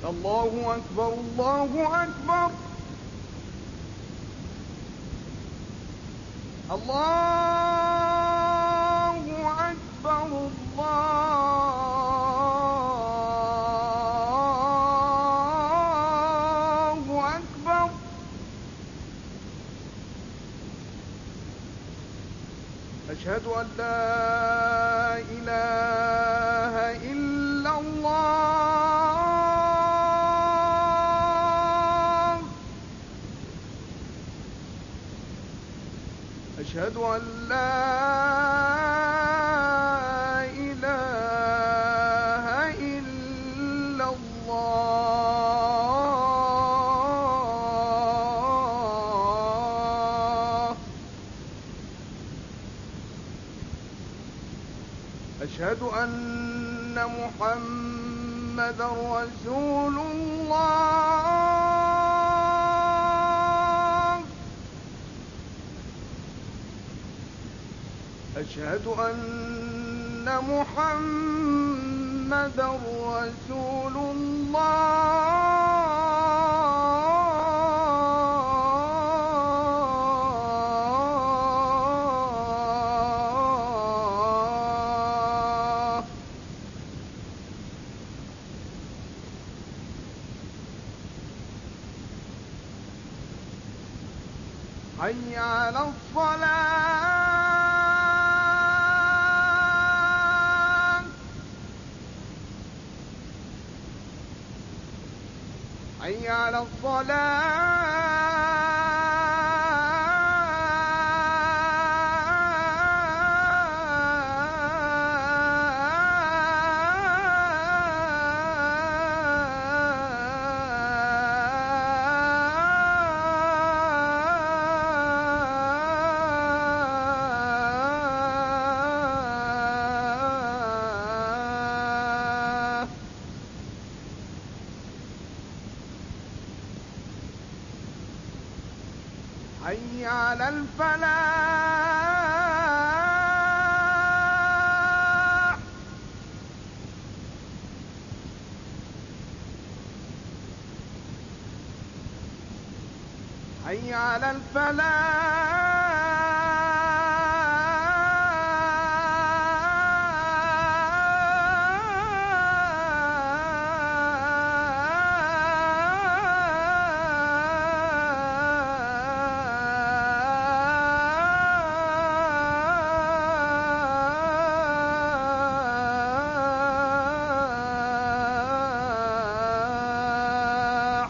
الله أكبر الله أكبر. الله أكبر الله أكبر. أشهد أن لا إله إلا الله. أشهد أن لا إله إلا الله. أشهد أن محمدًا رسول الله. أشهد أن محمدًا رسول الله. حي على الصلاة. حي على الصلاة. حي على الفلاح. حي على الفلاح.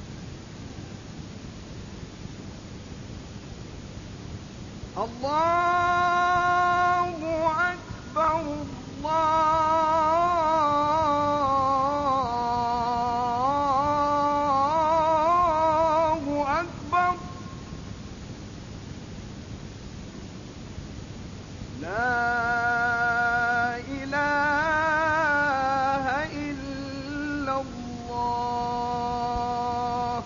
الله